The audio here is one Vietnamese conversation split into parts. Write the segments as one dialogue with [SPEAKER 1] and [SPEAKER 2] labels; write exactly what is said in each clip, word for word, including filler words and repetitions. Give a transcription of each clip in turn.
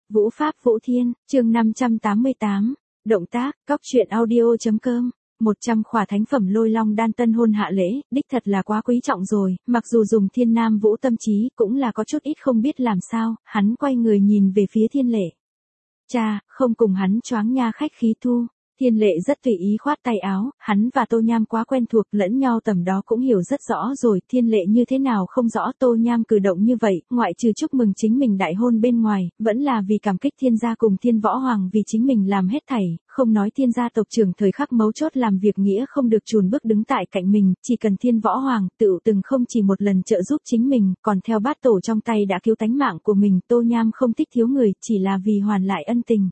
[SPEAKER 1] Vũ Pháp Vũ Thiên, chương năm trăm tám mươi tám, động tác, cóc truyện audio.com. một trăm khỏa thánh phẩm lôi long đan tân hôn hạ lễ, đích thật là quá quý trọng rồi, mặc dù dùng Thiên Nam Vũ tâm trí cũng là có chút ít không biết làm sao, hắn quay người nhìn về phía Thiên Lệ. Cha, không cùng hắn choáng nha khách khí thu. Thiên Lệ rất tùy ý khoát tay áo, hắn và Tô Nham quá quen thuộc lẫn nhau tầm đó cũng hiểu rất rõ rồi, Thiên Lệ như thế nào không rõ. Tô Nham cử động như vậy, ngoại trừ chúc mừng chính mình đại hôn bên ngoài, vẫn là vì cảm kích Thiên gia cùng Thiên Võ Hoàng vì chính mình làm hết thảy, không nói Thiên gia tộc trưởng thời khắc mấu chốt làm việc nghĩa không được chùn bước đứng tại cạnh mình, chỉ cần Thiên Võ Hoàng tự từng không chỉ một lần trợ giúp chính mình, còn theo bát tổ trong tay đã cứu tánh mạng của mình. Tô Nham không thích thiếu người, chỉ là vì hoàn lại ân tình.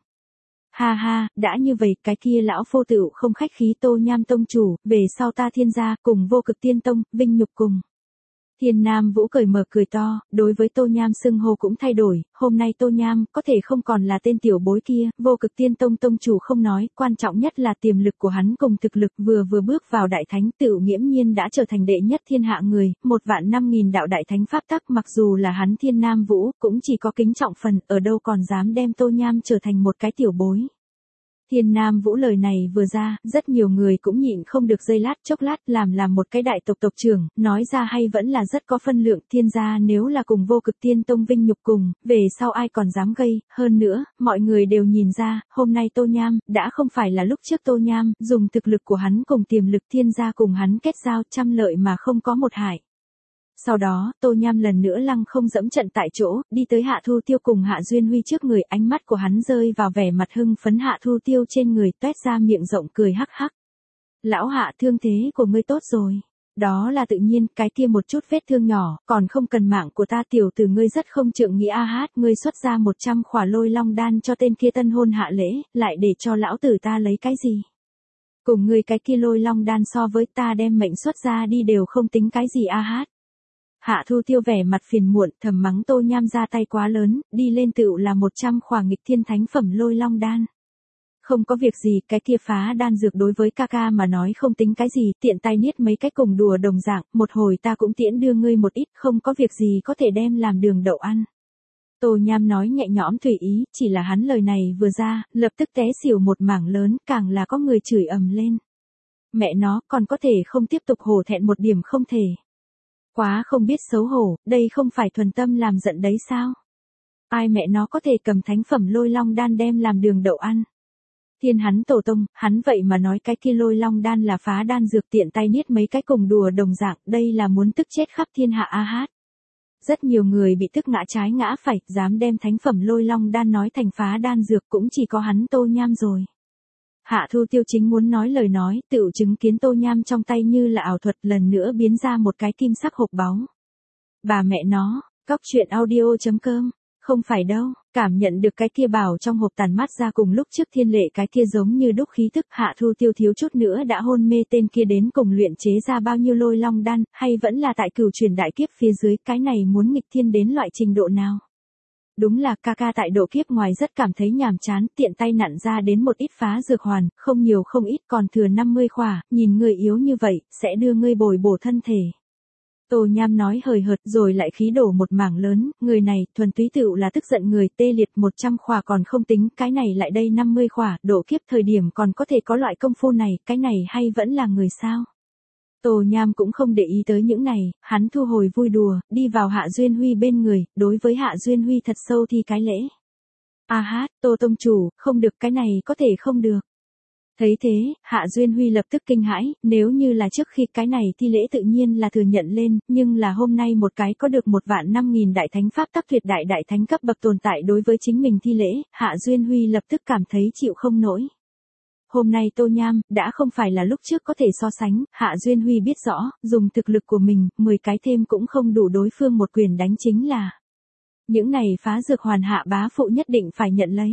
[SPEAKER 1] Ha ha, đã như vậy, cái kia lão phô tựu không khách khí. Tô Nham tông chủ, về sau ta Thiên gia cùng Vô Cực Tiên Tông, vinh nhục cùng. Thiên Nam Vũ cười mở cười to, đối với Tô Nham xưng hô cũng thay đổi, hôm nay Tô Nham có thể không còn là tên tiểu bối kia, Vô Cực Tiên Tông tông chủ không nói, quan trọng nhất là tiềm lực của hắn cùng thực lực, vừa vừa bước vào đại thánh tựu nghiễm nhiên đã trở thành đệ nhất thiên hạ người, một vạn năm nghìn đạo đại thánh pháp tắc, mặc dù là hắn Thiên Nam Vũ, cũng chỉ có kính trọng phần, ở đâu còn dám đem Tô Nham trở thành một cái tiểu bối. Thiên Nam Vũ lời này vừa ra, rất nhiều người cũng nhịn không được giây lát chốc lát, làm làm một cái đại tộc tộc trưởng, nói ra hay vẫn là rất có phân lượng. Thiên gia nếu là cùng Vô Cực Tiên Tông vinh nhục cùng, về sau ai còn dám gây, hơn nữa, mọi người đều nhìn ra, hôm nay Tô Nham, đã không phải là lúc trước Tô Nham, dùng thực lực của hắn cùng tiềm lực Thiên gia cùng hắn kết giao, trăm lợi mà không có một hại. Sau đó, Tô Nham lần nữa lăng không dẫm trận tại chỗ, đi tới Hạ Thu Tiêu cùng Hạ Duyên Huy trước người, ánh mắt của hắn rơi vào vẻ mặt hưng phấn Hạ Thu Tiêu trên người, toét ra miệng rộng cười hắc hắc. Lão Hạ, thương thế của ngươi tốt rồi. Đó là tự nhiên, cái kia một chút vết thương nhỏ, còn không cần mạng của ta. Tiểu tử ngươi rất không trượng nghĩa a hát, ngươi xuất ra một trăm khỏa lôi long đan cho tên kia tân hôn hạ lễ, lại để cho lão tử ta lấy cái gì? Cùng ngươi cái kia lôi long đan so với ta đem mệnh xuất ra đi đều không tính cái gì a hát. Hạ Thu Tiêu vẻ mặt phiền muộn, thầm mắng Tô Nham ra tay quá lớn, đi lên tựu là một trăm khỏa nghịch thiên thánh phẩm lôi long đan. Không có việc gì, cái kia phá đan dược đối với ca ca mà nói không tính cái gì, tiện tay niết mấy cái cùng đùa đồng dạng, một hồi ta cũng tiễn đưa ngươi một ít, không có việc gì có thể đem làm đường đậu ăn. Tô Nham nói nhẹ nhõm tùy ý, chỉ là hắn lời này vừa ra, lập tức té xỉu một mảng lớn, càng là có người chửi ầm lên. Mẹ nó, còn có thể không tiếp tục hổ thẹn một điểm không thể. Quá không biết xấu hổ, đây không phải thuần tâm làm giận đấy sao? Ai mẹ nó có thể cầm thánh phẩm lôi long đan đem làm đường đậu ăn? Thiên hắn tổ tông, hắn vậy mà nói cái kia lôi long đan là phá đan dược, tiện tay niết mấy cái cùng đùa đồng dạng, đây là muốn tức chết khắp thiên hạ a hát. Rất nhiều người bị tức ngã trái ngã phải, dám đem thánh phẩm lôi long đan nói thành phá đan dược cũng chỉ có hắn Tô Nham rồi. Hạ Thu Tiêu chính muốn nói lời nói, tự chứng kiến Tô Nham trong tay như là ảo thuật lần nữa biến ra một cái kim sắc hộp báu. Bà mẹ nó, cóc truyện audio.com, không phải đâu, cảm nhận được cái kia bảo trong hộp tàn mát ra cùng lúc trước Thiên Lệ cái kia giống như đúc khí tức. Hạ Thu Tiêu thiếu chút nữa đã hôn mê, tên kia đến cùng luyện chế ra bao nhiêu lôi long đan, hay vẫn là tại cửu truyền đại kiếp phía dưới, cái này muốn nghịch thiên đến loại trình độ nào? Đúng là ca ca tại độ kiếp ngoài rất cảm thấy nhàm chán, tiện tay nặn ra đến một ít phá dược hoàn, không nhiều không ít, còn thừa năm mươi khỏa, nhìn người yếu như vậy, sẽ đưa ngươi bồi bổ thân thể. Tô Nham nói hời hợt rồi lại khí đổ một mảng lớn, người này thuần túy tựu là tức giận người, tê liệt một trăm khỏa còn không tính, cái này lại đây năm mươi khỏa, độ kiếp thời điểm còn có thể có loại công phu này, cái này hay vẫn là người sao? Tô Nham cũng không để ý tới những này, hắn thu hồi vui đùa, đi vào Hạ Duyên Huy bên người, đối với Hạ Duyên Huy thật sâu thi cái lễ. A hát, Tô tông chủ, không được, cái này có thể không được. Thấy thế, Hạ Duyên Huy lập tức kinh hãi, nếu như là trước khi cái này thi lễ tự nhiên là thừa nhận lên, nhưng là hôm nay một cái có được một vạn năm nghìn đại thánh pháp tắc tuyệt đại đại thánh cấp bậc tồn tại đối với chính mình thi lễ, Hạ Duyên Huy lập tức cảm thấy chịu không nổi. Hôm nay Tô Nham, đã không phải là lúc trước có thể so sánh, Hạ Duyên Huy biết rõ, dùng thực lực của mình, mười cái thêm cũng không đủ đối phương một quyền đánh chính là. Những này phá dược hoàn Hạ bá phụ nhất định phải nhận lấy.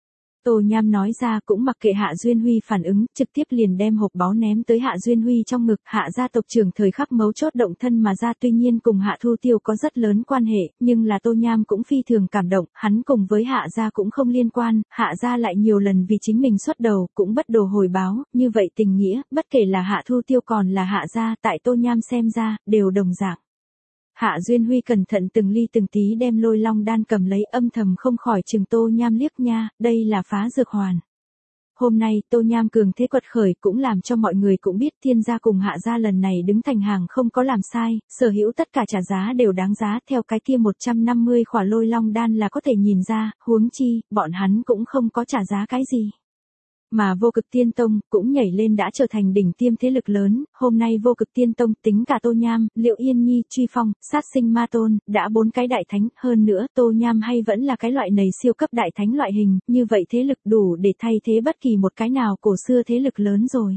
[SPEAKER 1] Tô Nham nói ra cũng mặc kệ Hạ Duyên Huy phản ứng, trực tiếp liền đem hộp báu ném tới Hạ Duyên Huy trong ngực. Hạ gia tộc trưởng thời khắc mấu chốt động thân mà ra, tuy nhiên cùng Hạ Thu Tiêu có rất lớn quan hệ, nhưng là Tô Nham cũng phi thường cảm động, hắn cùng với Hạ gia cũng không liên quan, Hạ gia lại nhiều lần vì chính mình xuất đầu, cũng bất đồ hồi báo, như vậy tình nghĩa, bất kể là Hạ Thu Tiêu còn là Hạ gia, tại Tô Nham xem ra, đều đồng dạng. Hạ Duyên Huy cẩn thận từng ly từng tí đem lôi long đan cầm lấy, âm thầm không khỏi chừng Tô Nham liếc nha, đây là phá dược hoàn. Hôm nay Tô Nham cường thế quật khởi cũng làm cho mọi người cũng biết Thiên gia cùng Hạ gia lần này đứng thành hàng không có làm sai, sở hữu tất cả trả giá đều đáng giá, theo cái kia một trăm năm mươi khỏa lôi long đan là có thể nhìn ra, huống chi, bọn hắn cũng không có trả giá cái gì. Mà Vô Cực Tiên Tông cũng nhảy lên đã trở thành đỉnh tiêm thế lực lớn, hôm nay Vô Cực Tiên Tông tính cả Tô Nham, Liệu Yên Nhi, Truy Phong, Sát Sinh Ma Tôn, đã bốn cái đại thánh, hơn nữa Tô Nham hay vẫn là cái loại này siêu cấp đại thánh loại hình, như vậy thế lực đủ để thay thế bất kỳ một cái nào cổ xưa thế lực lớn rồi.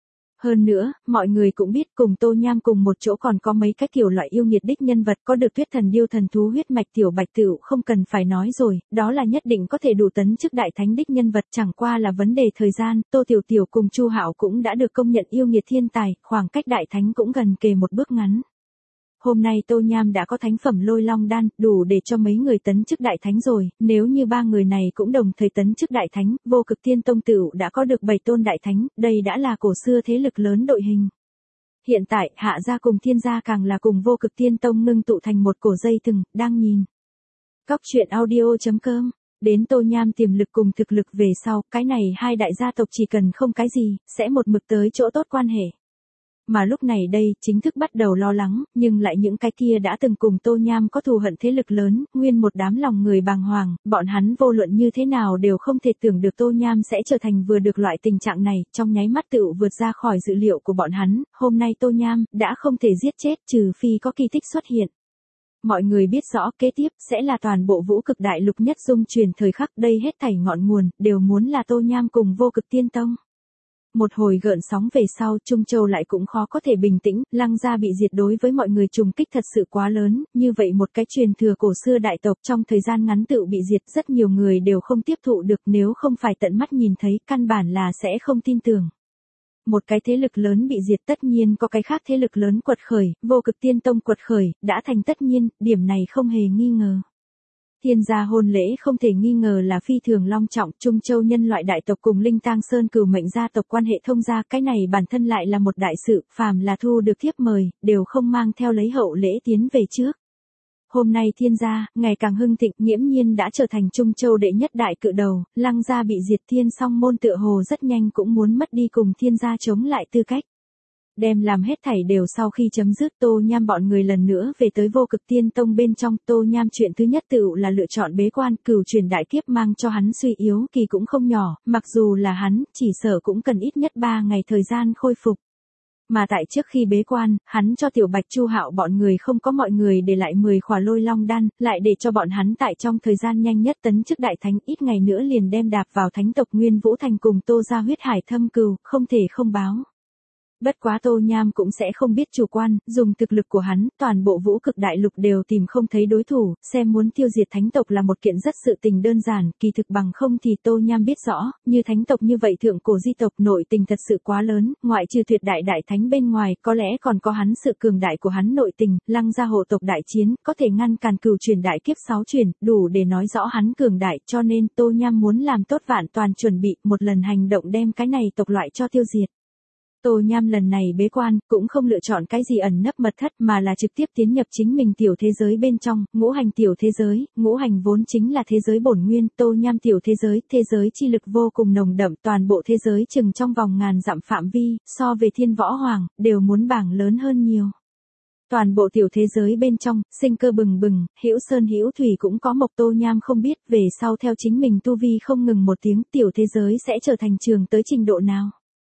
[SPEAKER 1] Hơn nữa, mọi người cũng biết cùng Tô Nham cùng một chỗ còn có mấy cái kiểu loại yêu nghiệt đích nhân vật, có được Tuyết Thần Điêu thần thú huyết mạch Tiểu Bạch Tựu không cần phải nói rồi, đó là nhất định có thể đủ tấn chức đại thánh đích nhân vật, chẳng qua là vấn đề thời gian, Tô Tiểu Tiểu cùng Chu Hạo cũng đã được công nhận yêu nghiệt thiên tài, khoảng cách đại thánh cũng gần kề một bước ngắn. Hôm nay Tô Nham đã có thánh phẩm lôi long đan, đủ để cho mấy người tấn chức đại thánh rồi, nếu như ba người này cũng đồng thời tấn chức đại thánh, Vô Cực Tiên Tông tựu đã có được bảy tôn đại thánh, đây đã là cổ xưa thế lực lớn đội hình. Hiện tại, Hạ gia cùng Thiên gia càng là cùng Vô Cực Tiên Tông ngưng tụ thành một cổ dây thừng, đang nhìn. Cóc truyện audio chấm com. Đến Tô Nham tiềm lực cùng thực lực về sau, cái này hai đại gia tộc chỉ cần không cái gì, sẽ một mực tới chỗ tốt quan hệ. Mà lúc này đây, chính thức bắt đầu lo lắng, nhưng lại những cái kia đã từng cùng Tô Nham có thù hận thế lực lớn, nguyên một đám lòng người bàng hoàng, bọn hắn vô luận như thế nào đều không thể tưởng được Tô Nham sẽ trở thành vừa được loại tình trạng này, trong nháy mắt tựu vượt ra khỏi dự liệu của bọn hắn, hôm nay Tô Nham đã không thể giết chết trừ phi có kỳ tích xuất hiện. Mọi người biết rõ kế tiếp sẽ là toàn bộ vũ cực đại lục nhất dung truyền thời khắc, đây hết thảy ngọn nguồn, đều muốn là Tô Nham cùng Vô Cực Tiên Tông. Một hồi gợn sóng về sau, Trung Châu lại cũng khó có thể bình tĩnh, Lăng gia bị diệt đối với mọi người trùng kích thật sự quá lớn, như vậy một cái truyền thừa cổ xưa đại tộc trong thời gian ngắn tự bị diệt, rất nhiều người đều không tiếp thụ được, nếu không phải tận mắt nhìn thấy, căn bản là sẽ không tin tưởng. Một cái thế lực lớn bị diệt tất nhiên có cái khác thế lực lớn quật khởi, Vô Cực Tiên Tông quật khởi, đã thành tất nhiên, điểm này không hề nghi ngờ. Thiên gia hôn lễ không thể nghi ngờ là phi thường long trọng, Trung Châu nhân loại đại tộc cùng Linh Tang Sơn cửu mệnh gia tộc quan hệ thông gia, cái này bản thân lại là một đại sự, phàm là thu được thiếp mời, đều không mang theo lấy hậu lễ tiến về trước. Hôm nay Thiên gia, ngày càng hưng thịnh, nghiễm nhiên đã trở thành Trung Châu đệ nhất đại cự đầu, Lăng gia bị diệt Thiên song môn tựa hồ rất nhanh cũng muốn mất đi cùng Thiên gia chống lại tư cách. Đem làm hết thảy đều sau khi chấm dứt, Tô Nham bọn người lần nữa về tới Vô Cực Tiên Tông bên trong, Tô Nham chuyện thứ nhất tựu là lựa chọn bế quan, cửu truyền đại kiếp mang cho hắn suy yếu kỳ cũng không nhỏ, mặc dù là hắn, chỉ sợ cũng cần ít nhất ba ngày thời gian khôi phục. Mà tại trước khi bế quan, hắn cho Tiểu Bạch Chu Hạo bọn người không có mọi người để lại mười khỏa lôi long đan, lại để cho bọn hắn tại trong thời gian nhanh nhất tấn chức đại thánh, ít ngày nữa liền đem đạp vào thánh tộc Nguyên Vũ Thành cùng Tô gia huyết hải thâm cừu, không thể không báo. Bất quá Tô Nham cũng sẽ không biết chủ quan, dùng thực lực của hắn, toàn bộ vũ cực đại lục đều tìm không thấy đối thủ, xem muốn tiêu diệt thánh tộc là một kiện rất sự tình đơn giản, kỳ thực bằng không thì Tô Nham biết rõ, như thánh tộc như vậy thượng cổ di tộc nội tình thật sự quá lớn, ngoại trừ tuyệt đại đại thánh bên ngoài, có lẽ còn có hắn sự cường đại của hắn nội tình, Lăng gia hộ tộc đại chiến, có thể ngăn cản cửu truyền đại kiếp sáu truyền, đủ để nói rõ hắn cường đại, cho nên Tô Nham muốn làm tốt vạn toàn chuẩn bị, một lần hành động đem cái này tộc loại cho tiêu diệt. Tô Nham lần này bế quan, cũng không lựa chọn cái gì ẩn nấp mật thất mà là trực tiếp tiến nhập chính mình tiểu thế giới bên trong, ngũ hành tiểu thế giới, ngũ hành vốn chính là thế giới bổn nguyên, Tô Nham tiểu thế giới, thế giới chi lực vô cùng nồng đậm, toàn bộ thế giới chừng trong vòng ngàn dặm phạm vi, so về Thiên Võ Hoàng, đều muốn bảng lớn hơn nhiều. Toàn bộ tiểu thế giới bên trong, sinh cơ bừng bừng, hữu sơn hữu thủy cũng có mộc, Tô Nham không biết, về sau theo chính mình tu vi không ngừng một tiếng, tiểu thế giới sẽ trở thành trường tới trình độ nào.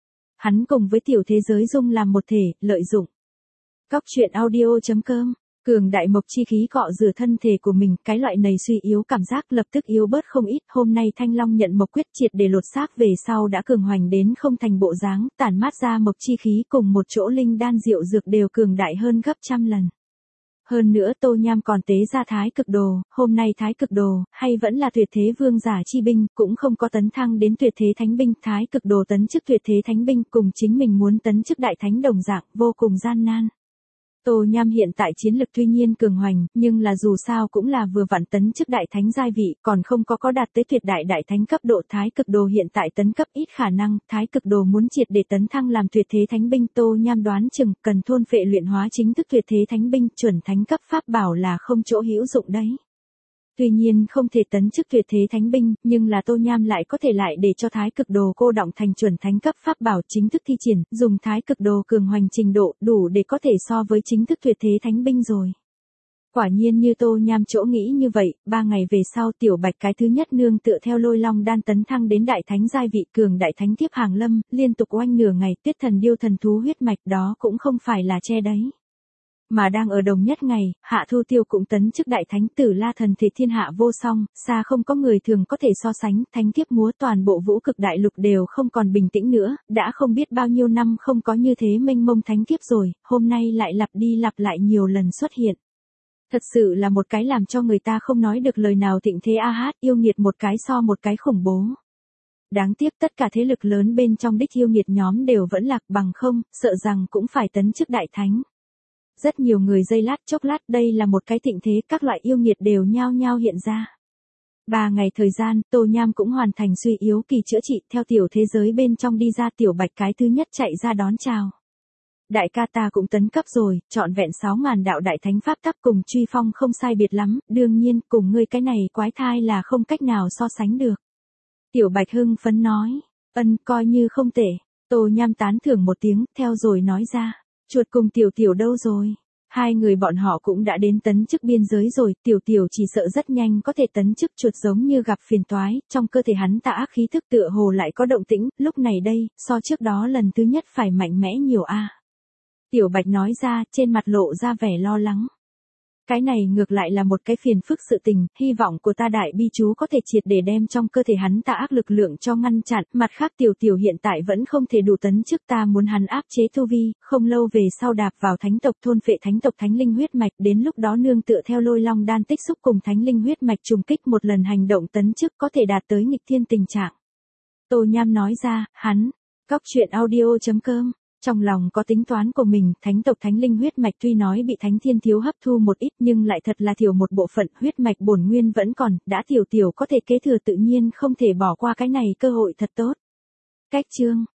[SPEAKER 1] Hắn cùng với tiểu thế giới dung làm một thể, lợi dụng. Cóc truyện audio chấm com. Cường đại mộc chi khí cọ rửa thân thể của mình, cái loại này suy yếu cảm giác lập tức yếu bớt không ít, hôm nay Thanh Long nhận mộc quyết triệt để lột xác về sau đã cường hoành đến không thành bộ dáng, tản mát ra mộc chi khí cùng một chỗ linh đan diệu dược đều cường đại hơn gấp trăm lần. Hơn nữa Tô Nham còn tế ra thái cực đồ, hôm nay thái cực đồ, hay vẫn là tuyệt thế vương giả chi binh, cũng không có tấn thăng đến tuyệt thế thánh binh, thái cực đồ tấn chức tuyệt thế thánh binh cùng chính mình muốn tấn chức đại thánh đồng dạng, vô cùng gian nan. Tô Nham hiện tại chiến lực tuy nhiên cường hoành, nhưng là dù sao cũng là vừa vặn tấn chức đại thánh giai vị, còn không có có đạt tới tuyệt đại đại thánh cấp độ. Thái cực đồ hiện tại tấn cấp ít khả năng, thái cực đồ muốn triệt để tấn thăng làm tuyệt thế thánh binh, Tô Nham đoán chừng cần thôn phệ luyện hóa chính thức tuyệt thế thánh binh, chuẩn thánh cấp pháp bảo là không chỗ hữu dụng đấy. Tuy nhiên không thể tấn chức tuyệt thế thánh binh, nhưng là Tô Nham lại có thể lại để cho thái cực đồ cô đọng thành chuẩn thánh cấp pháp bảo chính thức thi triển, dùng thái cực đồ cường hoành trình độ đủ để có thể so với chính thức tuyệt thế thánh binh rồi. Quả nhiên như Tô Nham chỗ nghĩ như vậy, ba ngày về sau Tiểu Bạch cái thứ nhất nương tựa theo Lôi Long đan tấn thăng đến đại thánh giai vị, cường đại thánh tiếp hàng lâm, liên tục oanh nửa ngày, Tuyết Thần Điêu thần thú huyết mạch đó cũng không phải là che đấy. Mà đang ở đồng nhất ngày, Hạ Thu Tiêu cũng tấn chức đại thánh, Tử La thần thể thiên hạ vô song, xa không có người thường có thể so sánh, thánh thiếp múa toàn bộ vũ cực đại lục đều không còn bình tĩnh nữa, đã không biết bao nhiêu năm không có như thế mênh mông thánh thiếp rồi, hôm nay lại lặp đi lặp lại nhiều lần xuất hiện. Thật sự là một cái làm cho người ta không nói được lời nào thịnh thế a hát, yêu nghiệt một cái so một cái khủng bố. Đáng tiếc tất cả thế lực lớn bên trong đích yêu nghiệt nhóm đều vẫn lạc, bằng không, sợ rằng cũng phải tấn chức đại thánh. Rất nhiều người giây lát chốc lát, đây là một cái thịnh thế, các loại yêu nghiệt đều nhao nhao hiện ra. Ba ngày thời gian, Tô Nham cũng hoàn thành suy yếu kỳ chữa trị, theo tiểu thế giới bên trong đi ra. Tiểu Bạch cái thứ nhất chạy ra đón chào. Đại ca ta cũng tấn cấp rồi, trọn vẹn sáu ngàn đạo đại thánh pháp tắc cùng truy phong không sai biệt lắm, đương nhiên, cùng ngươi cái này quái thai là không cách nào so sánh được. Tiểu Bạch hưng phấn nói, ân, coi như không tệ. Tô Nham tán thưởng một tiếng, theo rồi nói ra. Chuột cùng Tiểu Tiểu đâu rồi? Hai người bọn họ cũng đã đến tấn chức biên giới rồi, Tiểu Tiểu chỉ sợ rất nhanh có thể tấn chức, chuột giống như gặp phiền toái, trong cơ thể hắn tà ác khí thức tựa hồ lại có động tĩnh, lúc này đây, so trước đó lần thứ nhất phải mạnh mẽ nhiều a. Tiểu Bạch nói ra, trên mặt lộ ra vẻ lo lắng. Cái này ngược lại là một cái phiền phức sự tình, hy vọng của ta đại bi chú có thể triệt để đem trong cơ thể hắn tà ác lực lượng cho ngăn chặn, mặt khác Tiểu Tiểu hiện tại vẫn không thể đủ tấn chức, ta muốn hắn áp chế tu vi, không lâu về sau đạp vào thánh tộc, thôn phệ thánh tộc thánh linh huyết mạch, đến lúc đó nương tựa theo Lôi Long đan tích xúc cùng thánh linh huyết mạch trùng kích một lần hành động tấn chức có thể đạt tới nghịch thiên tình trạng. Tô Nham nói ra, hắn, Cóc Truyện Audio chấm com. Trong lòng có tính toán của mình, thánh tộc thánh linh huyết mạch tuy nói bị thánh thiên thiếu hấp thu một ít nhưng lại thật là thiểu một bộ phận, huyết mạch bổn nguyên vẫn còn, đã Tiểu Tiểu có thể kế thừa tự nhiên không thể bỏ qua cái này cơ hội thật tốt. Cách chương